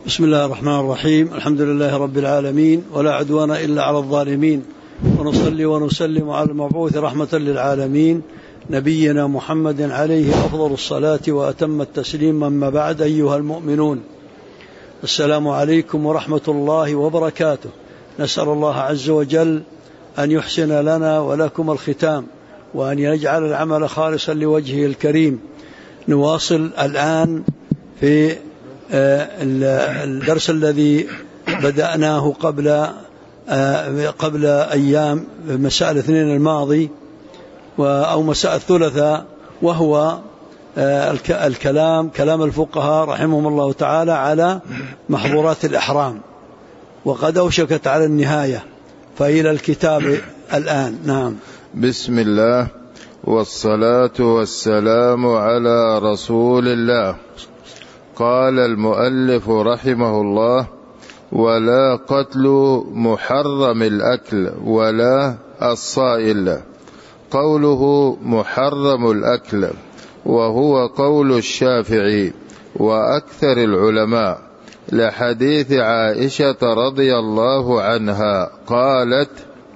بسم الله الرحمن الرحيم. الحمد لله رب العالمين، ولا عدوان إلا على الظالمين، ونصلي ونسلم على المبعوث رحمة للعالمين نبينا محمد عليه أفضل الصلاة وأتم التسليم. أما بعد، أيها المؤمنون، السلام عليكم ورحمة الله وبركاته. نسأل الله عز وجل أن يحسن لنا ولكم الختام، وأن يجعل العمل خالصا لوجهه الكريم. نواصل الآن في الدرس الذي بدأناه قبل أيام، مساء الاثنين الماضي أو مساء الثلاثاء، وهو كلام الفقهاء رحمهم الله تعالى على محظورات الإحرام، وقد أوشكت على النهاية، فإلى الكتاب الآن. نعم. بسم الله والصلاة والسلام على رسول الله. قال المؤلف رحمه الله: ولا قتل محرم الأكل ولا الصائل. قوله محرم الأكل وهو قول الشافعي وأكثر العلماء، لحديث عائشة رضي الله عنها قالت: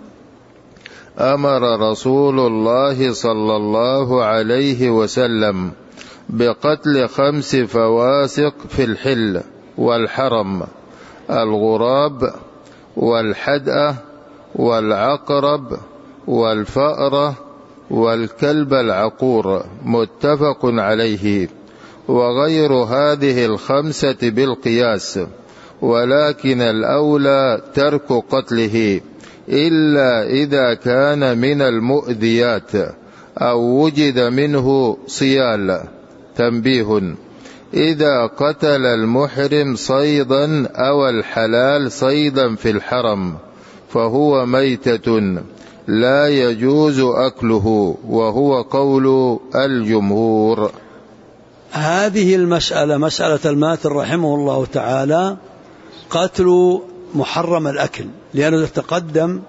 أمر رسول الله صلى الله عليه وسلم بقتل 5 فواسق في الحل والحرم: الغراب والحدأة والعقرب والفأرة والكلب العقور، متفق عليه. وغير هذه 5 بالقياس، ولكن الأولى ترك قتله إلا إذا كان من المؤذيات أو وجد منه صيال. تنبيه: إذا قتل المحرم صيدا أو الحلال صيدا في الحرم فهو ميتة لا يجوز أكله، وهو قول الجمهور. هذه المسألة، مسألة الماتر رحمه الله تعالى، قتل محرم الأكل، لأنه تقدم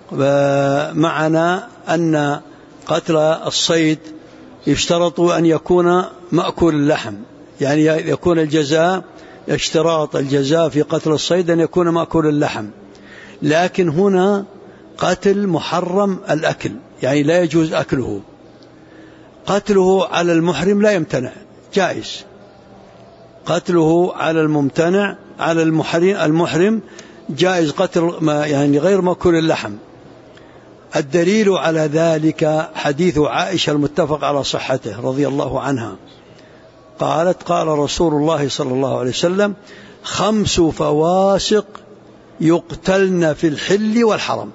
معنا أن قتل الصيد يشترط أن يكون مأكول اللحم، يعني يكون الجزاء، اشتراط الجزاء في قتل الصيد أن يكون مأكول اللحم. لكن هنا قتل محرم الأكل، يعني لا يجوز أكله. قتله على المحرم لا يمتنع، جائز. قتله على الممتنع، على المحرم جائز قتل يعني غير مأكول اللحم. الدليل على ذلك حديث عائشة المتفق على صحته رضي الله عنها، قالت: قال رسول الله صلى الله عليه وسلم: 5 فواسق يقتلن في الحل والحرم.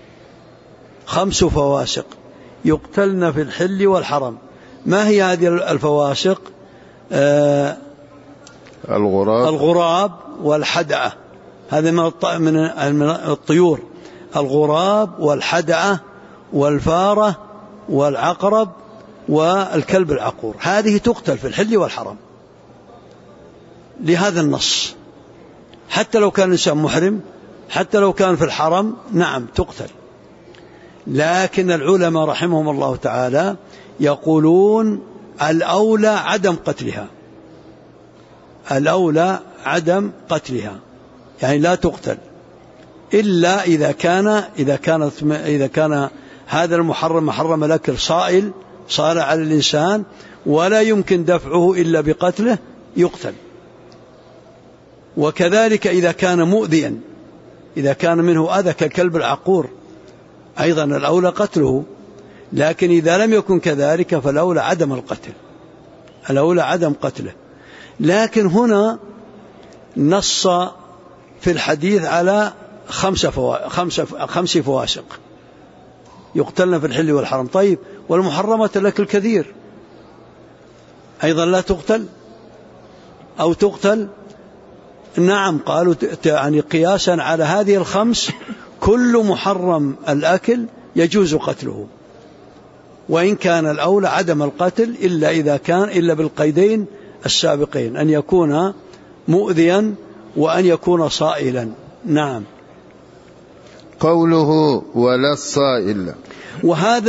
5 فواسق يقتلن في الحل والحرم. ما هي هذه الفواسق؟ الغراب والحدأة، هذا من الطيور. الغراب والحدأة والفارة والعقرب والكلب العقور، هذه تقتل في الحل والحرم لهذا النص. حتى لو كان الإنسان محرم، حتى لو كان في الحرم، نعم تقتل. لكن العلماء رحمهم الله تعالى يقولون الأولى عدم قتلها، الأولى عدم قتلها، يعني لا تقتل إلا إذا كان هذا المحرم، محرم الأكل، صار على الإنسان ولا يمكن دفعه إلا بقتله، يقتل. وكذلك إذا كان مؤذيا، إذا كان منه أذى كالكلب العقور، أيضا الأولى قتله. لكن إذا لم يكن كذلك فالأولى عدم القتل، الأولى عدم قتله. لكن هنا نص في الحديث على 5 فواسق يقتلن في الحل والحرم. طيب، والمحرمات الأكل كثير، أيضا لا تقتل أو تقتل؟ نعم، قالوا يعني قياسا على هذه 5 كل محرم الأكل يجوز قتله، وإن كان الأولى عدم القتل إلا بالقيدين السابقين، أن يكون مؤذيا وأن يكون صائلا. نعم. قوله ولا الصائل، وهذا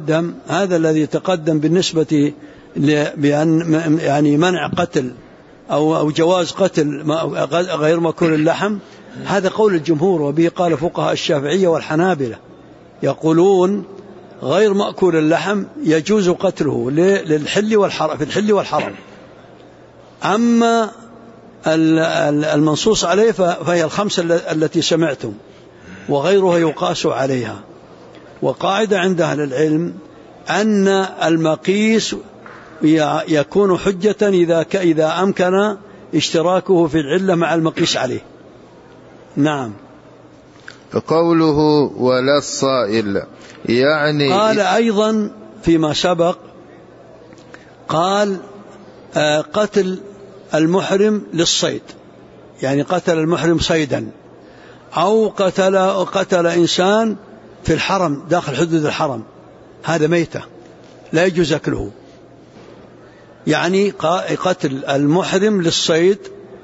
الذي تقدم بالنسبة بأن يعني منع قتل أو جواز قتل غير مأكول اللحم، هذا قول الجمهور، وبه قال فقهاء الشافعية والحنابلة، يقولون غير مأكول اللحم يجوز قتله للحل والحرم، في الحل والحرم. أما المنصوص عليه فهي الخمسة التي سمعتم، وغيرها يقاس عليها. وقاعدة عند أهل العلم أن المقيس يكون حجة إذا أمكن اشتراكه في العلة مع المقيس عليه. نعم. قوله ولا الصائل يعني قال أيضا فيما سبق، قال قتل المحرم للصيد، يعني قتل المحرم صيدا، أو قتل إنسان في الحرم داخل حدود الحرم، هذا ميتة لا يجوز أكله. يعني قتل المحرم للصيد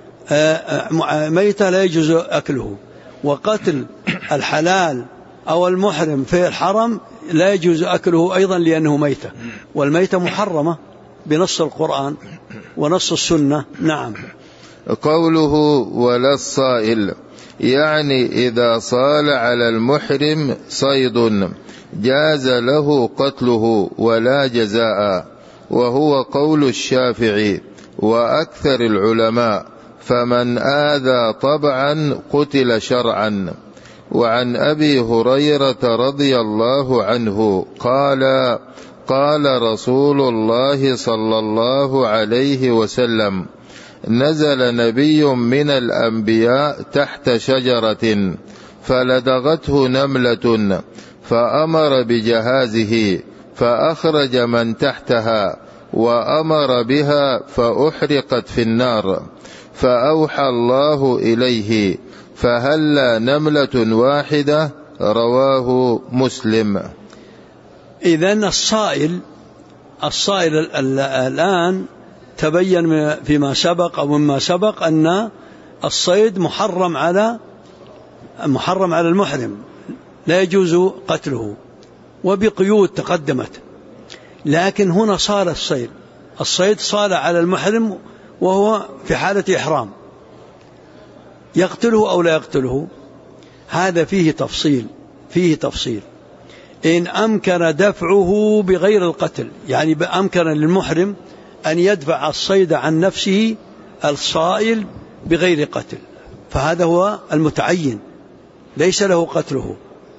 ميتة لا يجوز أكله، وقتل الحلال أو المحرم في الحرم لا يجوز أكله أيضا لأنه ميتة، والميتة محرمة بنص القرآن ونص السنة. نعم. قوله ولا الصائل يعني إذا صال على المحرم صيد جاز له قتله ولا جزاء، وهو قول الشافعي وأكثر العلماء، فمن آذى طبعا قتل شرعا. وعن أبي هريرة رضي الله عنه قال قال رسول الله صلى الله عليه وسلم: نزل نبي من الأنبياء تحت شجرة فلدغته نملة، فأمر بجهازه فأخرج من تحتها وأمر بها فأحرقت في النار، فأوحى الله إليه فهل نملة واحدة. رواه مسلم. إذن الصائل الآن تبين فيما سبق أو مما سبق أن الصيد محرم على المحرم، لا يجوز قتله، وبقيود تقدمت. لكن هنا صار الصيد صار على المحرم وهو في حالة إحرام، يقتله أو لا يقتله؟ هذا فيه تفصيل. إن أمكن دفعه بغير القتل، يعني أمكن للمحرم أن يدفع الصيد عن نفسه الصائل بغير قتل، فهذا هو المتعين، ليس له قتله.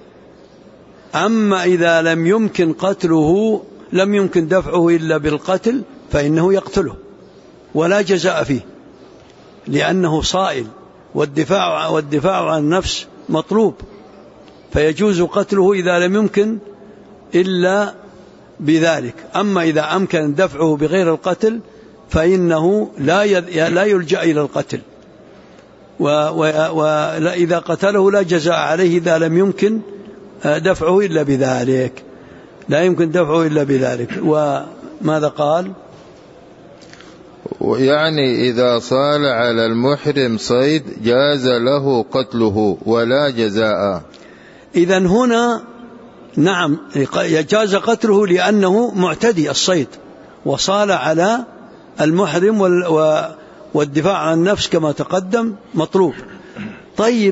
أما إذا لم يمكن قتله، لم يمكن دفعه إلا بالقتل، فإنه يقتله ولا جزاء فيه، لأنه صائل، والدفاع عن النفس مطلوب، فيجوز قتله إذا لم يمكن إلا بذلك. أما إذا أمكن دفعه بغير القتل فإنه لا يلجأ إلى القتل، وإذا قتله لا جزاء عليه إذا لم يمكن دفعه إلا بذلك، لا يمكن دفعه إلا بذلك. وماذا قال؟ يعني إذا صال على المحرم صيد جاز له قتله ولا جزاء. إذن هنا نعم يجاز قتله لأنه معتدي الصيد، وصال على المحرم، والدفاع عن النفس كما تقدم مطلوب. طيب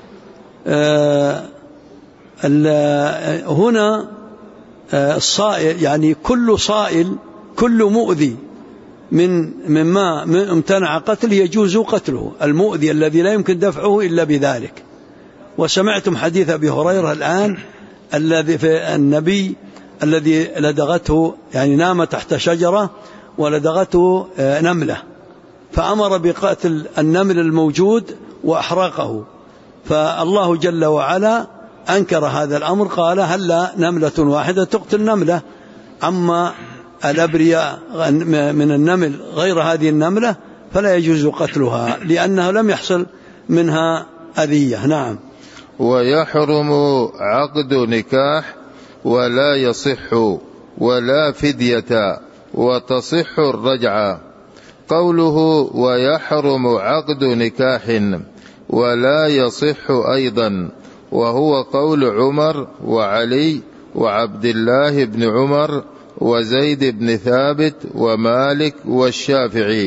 هنا الصائل، يعني كل صائل، كل مؤذي مما امتنع قتله يجوز قتله، المؤذي الذي لا يمكن دفعه إلا بذلك. وسمعتم حديث أبي هريرة الآن الذي في النبي الذي لدغته، يعني نام تحت شجرة ولدغته نملة، فأمر بقتل النمل الموجود وأحرقه، فالله جل وعلا أنكر هذا الأمر، قال هل نملة واحدة تقتل نملة. أما الأبرياء من النمل غير هذه النملة فلا يجوز قتلها لأنه لم يحصل منها أذية. نعم. ويحرم عقد نكاح ولا يصح ولا فدية وتصح الرجعة. قوله ويحرم عقد نكاح ولا يصح أيضا، وهو قول عمر وعلي وعبد الله بن عمر وزيد بن ثابت ومالك والشافعي،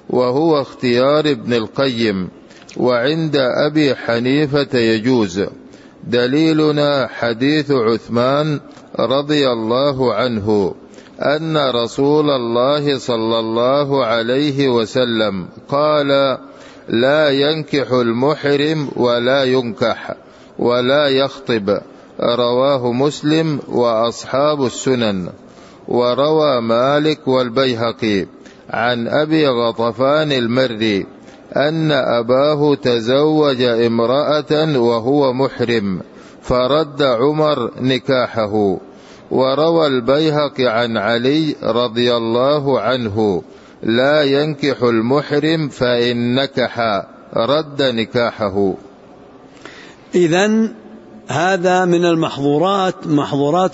وهو اختيار ابن القيم، وعند أبي حنيفة يجوز. دليلنا حديث عثمان رضي الله عنه أن رسول الله صلى الله عليه وسلم قال: لا ينكح المحرم ولا ينكح ولا يخطب. رواه مسلم وأصحاب السنن. وروى مالك والبيهقي عن أبي غطفان المري أن أباه تزوج امرأة وهو محرم فرد عمر نكاحه. وروى البيهقي عن علي رضي الله عنه: لا ينكح المحرم فإن نكح رد نكاحه. إذن هذا من محظورات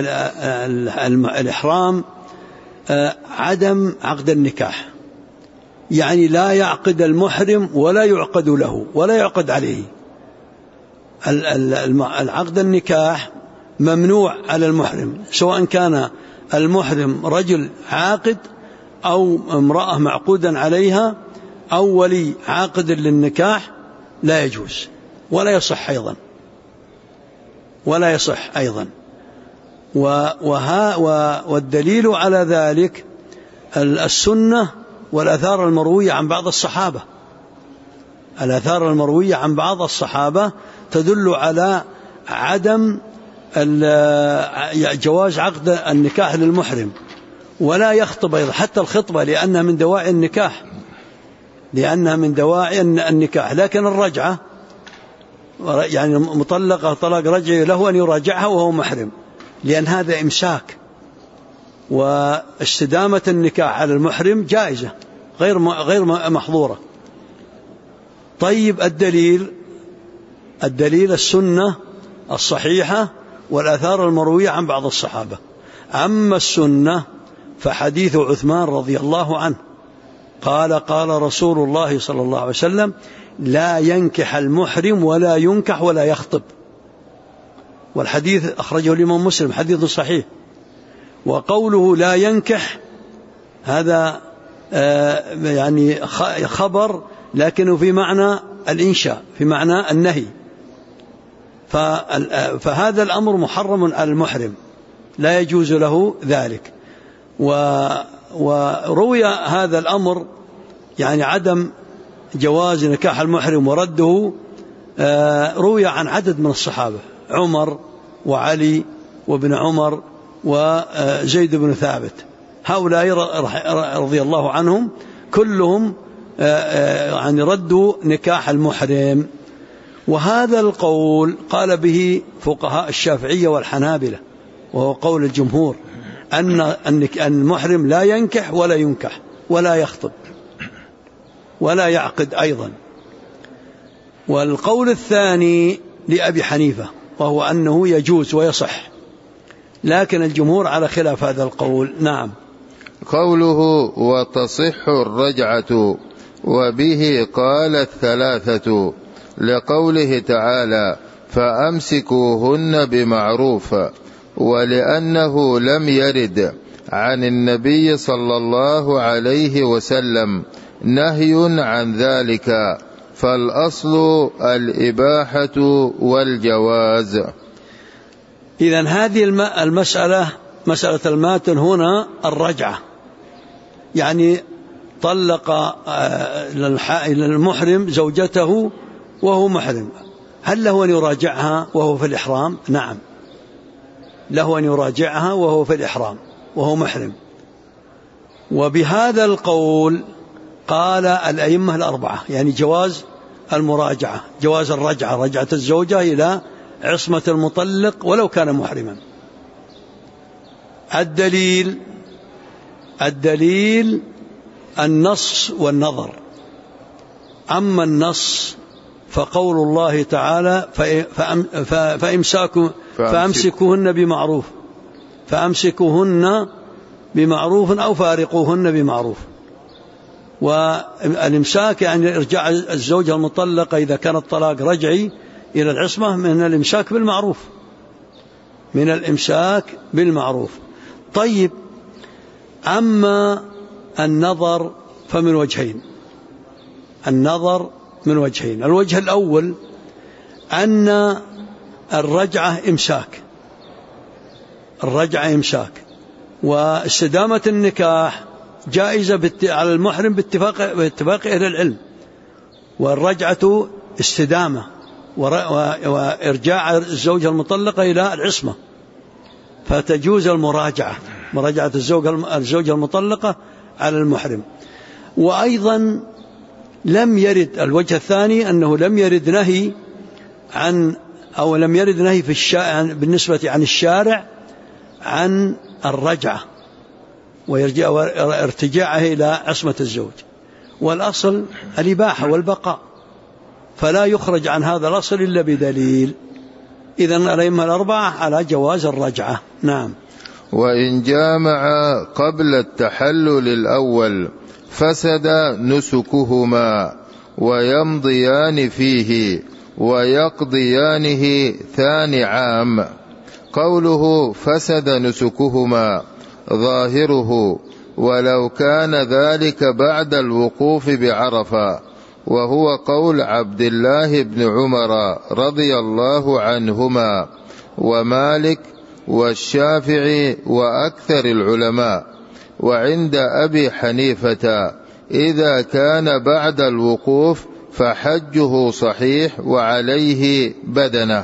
الإحرام عدم عقد النكاح، يعني لا يعقد المحرم ولا يعقد له ولا يعقد عليه. العقد النكاح ممنوع على المحرم، سواء كان المحرم رجل عاقد أو امرأة معقودا عليها أو ولي عاقد للنكاح، لا يجوز ولا يصح أيضا. والدليل على ذلك السنة والآثار المروية عن بعض الصحابة. الآثار المروية عن بعض الصحابة تدل على عدم جواز عقد النكاح للمحرم، ولا يخطب أيضا حتى الخطبة، لأنها من دواعي النكاح. لكن الرجعة، يعني مطلقة طلاق رجعي، له أن يراجعها وهو محرم، لأن هذا إمساك، واستدامة النكاح على المحرم جائزة غير محظورة. طيب، الدليل السنة الصحيحة والآثار المروية عن بعض الصحابة. أما السنة فحديث عثمان رضي الله عنه قال رسول الله صلى الله عليه وسلم: لا ينكح المحرم ولا ينكح ولا يخطب. والحديث أخرجه الإمام مسلم، حديث صحيح. وقوله لا ينكح هذا يعني خبر، لكنه في معنى الإنشاء، في معنى النهي. فهذا الأمر محرم على المحرم، لا يجوز له ذلك. وروي هذا الأمر، يعني عدم جواز نكاح المحرم ورده، روي عن عدد من الصحابة: عمر وعلي وابن عمر وزيد بن ثابت. هؤلاء رضي الله عنهم كلهم يعني ردوا نكاح المحرم. وهذا القول قال به فقهاء الشافعية والحنابلة، وهو قول الجمهور، أن المحرم لا ينكح ولا ينكح ولا يخطب ولا يعقد أيضا. والقول الثاني لأبي حنيفة، وهو أنه يجوز ويصح، لكن الجمهور على خلاف هذا القول. نعم. قوله: وتصح الرجعة، وبه قال الثلاثة، لقوله تعالى: فأمسكوهن بمعروف، ولأنه لم يرد عن النبي صلى الله عليه وسلم نهي عن ذلك، فالأصل الإباحة والجواز. إذن هذه مسألة الماتن هنا الرجعة، يعني طلق المحرم زوجته وهو محرم، هل له أن يراجعها وهو في الإحرام؟ نعم، له أن يراجعها وهو في الإحرام وهو محرم. وبهذا القول قال الأئمة الأربعة، يعني جواز المراجعة، جواز الرجعة، رجعة الزوجة إلى عصمة المطلق ولو كان محرما. الدليل النص والنظر. أما النص فقول الله تعالى: فأمسكوهن بمعروف أو فارقوهن بمعروف. والإمساك يعني إرجاع الزوجة المطلقة إذا كان الطلاق رجعي إلى العصمة من الإمساك بالمعروف. طيب، أما النظر فمن وجهين، النظر من وجهين. الوجه الأول أن الرجعة إمساك، واستدامة النكاح جائزة على المحرم باتفاق أهل العلم، والرجعة استدامة وإرجاع الزوجة المطلقة إلى العصمة، فتجوز مراجعة الزوجة المطلقة على المحرم. وأيضا لم يرد الوجه الثاني أنه لم يرد نهي في بالنسبة عن الشارع عن الرجعة وارتجاعه إلى عصمة الزوج، والأصل الإباحة والبقاء، فلا يخرج عن هذا الأصل إلا بدليل. إذن الأئمة الأربعة على جواز الرجعة. نعم. وإن جامع قبل التحلل الأول فسد نسكهما ويمضيان فيه ويقضيانه ثاني عام. قوله فسد نسكهما ظاهره ولو كان ذلك بعد الوقوف بعرفة، وهو قول عبد الله بن عمر رضي الله عنهما ومالك والشافعي وأكثر العلماء. وعند أبي حنيفة إذا كان بعد الوقوف فحجه صحيح وعليه بدنه.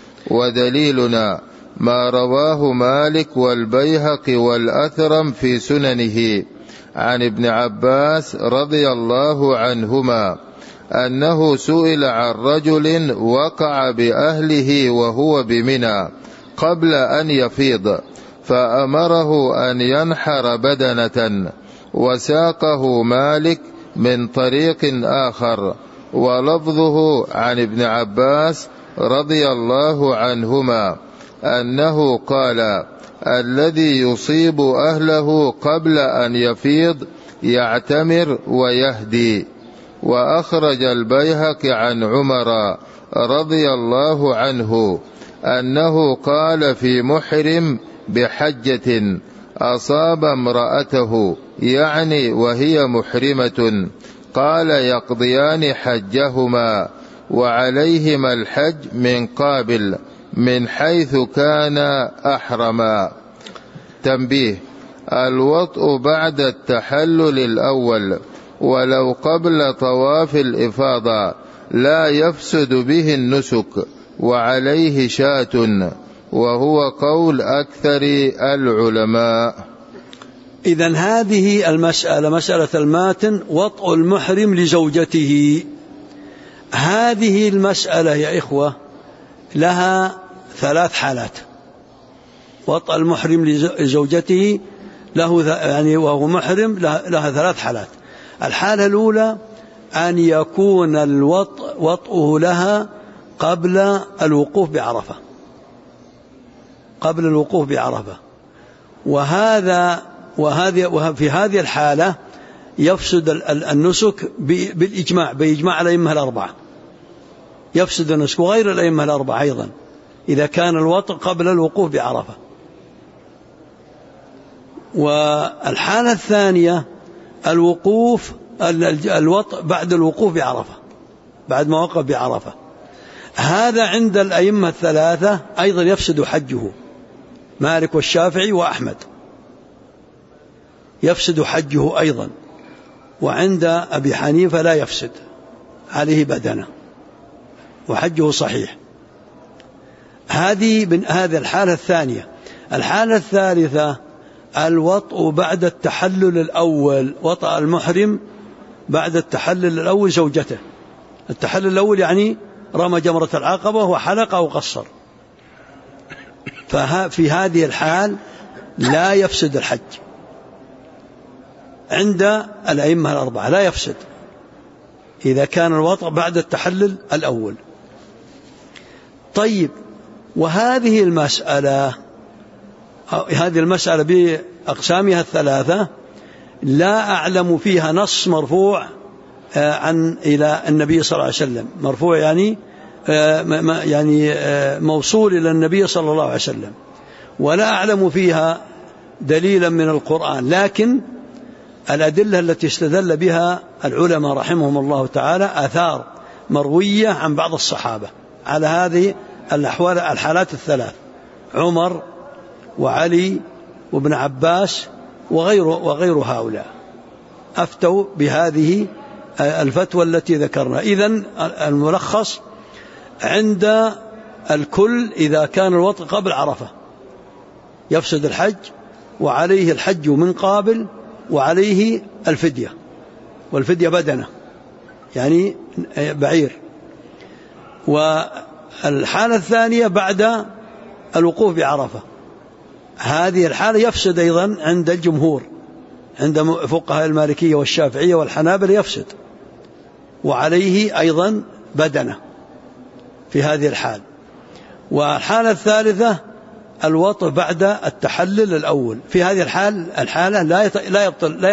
ودليلنا ما رواه مالك والبيهقي والأثرم في سننه عن ابن عباس رضي الله عنهما أنه سئل عن رجل وقع بأهله وهو بمنى قبل أن يفيض، فأمره أن ينحر بدنة، وساقه مالك من طريق آخر، ولفظه عن ابن عباس رضي الله عنهما أنه قال: الذي يصيب أهله قبل أن يفيض يعتمر ويهدي. وأخرج البيهقي عن عمر رضي الله عنه أنه قال في محرم بحجة أصاب امرأته يعني وهي محرمة، قال: يقضيان حجهما وعليهما الحج من قابل من حيث كان أحرما. تنبيه: الوطء بعد التحلل الأول ولو قبل طواف الإفاضة لا يفسد به النسك وعليه شاة، وهو قول أكثر العلماء. إذن هذه المسألة، مسألة الماتن، وطء المحرم لزوجته، هذه المسألة يا إخوة لها 3 حالات. وطء المحرم لزوجته له يعني وهو محرم لها 3 حالات. الحالة الأولى أن يكون وطئه لها قبل الوقوف بعرفة، وفي هذه الحالة يفسد النسك بإجماع الأئمة الأربعة، يفسد النسك، وغير الأئمة الأربعة أيضا إذا كان الوطء قبل الوقوف بعرفة. والحالة الثانية الوطء بعد الوقوف بعرفة، بعد ما وقف بعرفة، هذا عند الأئمة الثلاثة أيضا يفسد حجه، مالك والشافعي وأحمد، يفسد حجه أيضا. وعند أبي حنيفة لا يفسد، عليه بدنه وحجه صحيح. هذه الحالة الثانية. الحالة الثالثة الوطء بعد التحلل الأول، وطأ المحرم بعد التحلل الأول زوجته. التحلل الأول يعني رمى جمرة العقبة وحلق أو قصر، ففي هذه الحال لا يفسد الحج عند الأئمة الأربعة، لا يفسد إذا كان الوطء بعد التحلل الأول. طيب، وهذه المسألة بأقسامها الثلاثة لا أعلم فيها نص مرفوع إلى النبي صلى الله عليه وسلم، مرفوع يعني موصول إلى النبي صلى الله عليه وسلم، ولا أعلم فيها دليلا من القرآن. لكن الأدلة التي استدل بها العلماء رحمهم الله تعالى آثار مروية عن بعض الصحابة على هذه الحالات الثلاث: عمر وعلي وابن عباس وغير هؤلاء أفتوا بهذه الفتوى التي ذكرنا. إذن الملخص: عند الكل إذا كان الوطء قبل عرفة يفسد الحج، وعليه الحج من قابل، وعليه الفدية، والفدية بدنة يعني بعير. والحالة الثانية بعد الوقوف بعرفة، هذه الحالة يفسد أيضا عند الجمهور، عند فقهاء المالكية والشافعية والحنابلة يفسد، وعليه أيضا بدنة في هذه الحال. والحالة الثالثة الوطء بعد التحلل الأول، في هذه الحالة لا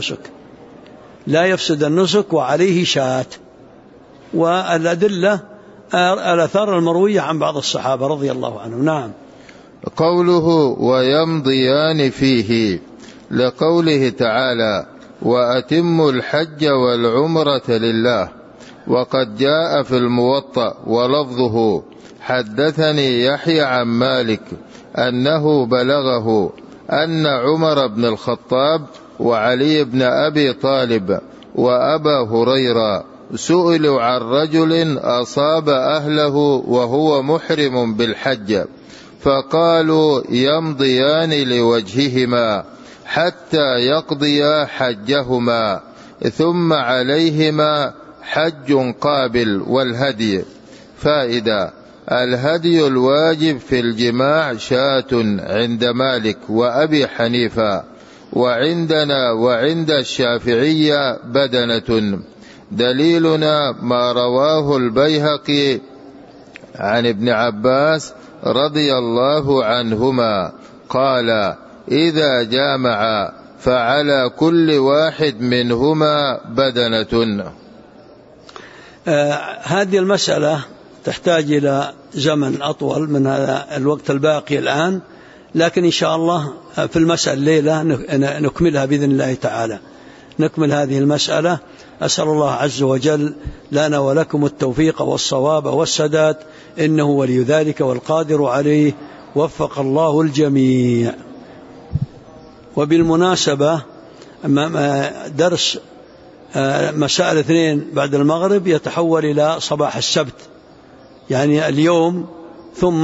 يفسد النسك وعليه شاة. والأدلة الآثار المروية عن بعض الصحابة رضي الله عنهم. نعم. قوله ويمضيان فيه لقوله تعالى وأتموا الحج والعمرة لله. وقد جاء في الموطأ ولفظه حدثني يحيى عن مالك أنه بلغه أن عمر بن الخطاب وعلي بن أبي طالب وأبا هريرة سئلوا عن رجل أصاب أهله وهو محرم بالحج، فقالوا يمضيان لوجههما حتى يقضيا حجهما، ثم عليهما حج قابل والهدي. فائدة: الهدي الواجب في الجماع شاة عند مالك وأبي حنيفة، وعندنا وعند الشافعية بدنة. دليلنا ما رواه البيهقي عن ابن عباس رضي الله عنهما قال إذا جامع فعلى كل واحد منهما بدنة. هذه المسألة تحتاج إلى زمن أطول من هذا الوقت الباقي الآن، لكن إن شاء الله في المسألة الليلة نكملها بإذن الله تعالى، نكمل هذه المسألة. أسأل الله عز وجل لنا ولكم التوفيق والصواب والسداد، إنه ولي ذلك والقادر عليه، وفق الله الجميع. وبالمناسبة درس مساء الاثنين بعد المغرب يتحول إلى صباح السبت، يعني اليوم ثم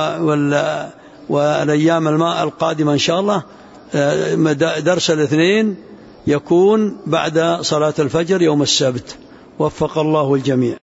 والأيام القادمة إن شاء الله درس الاثنين يكون بعد صلاة الفجر يوم السبت، وفق الله الجميع.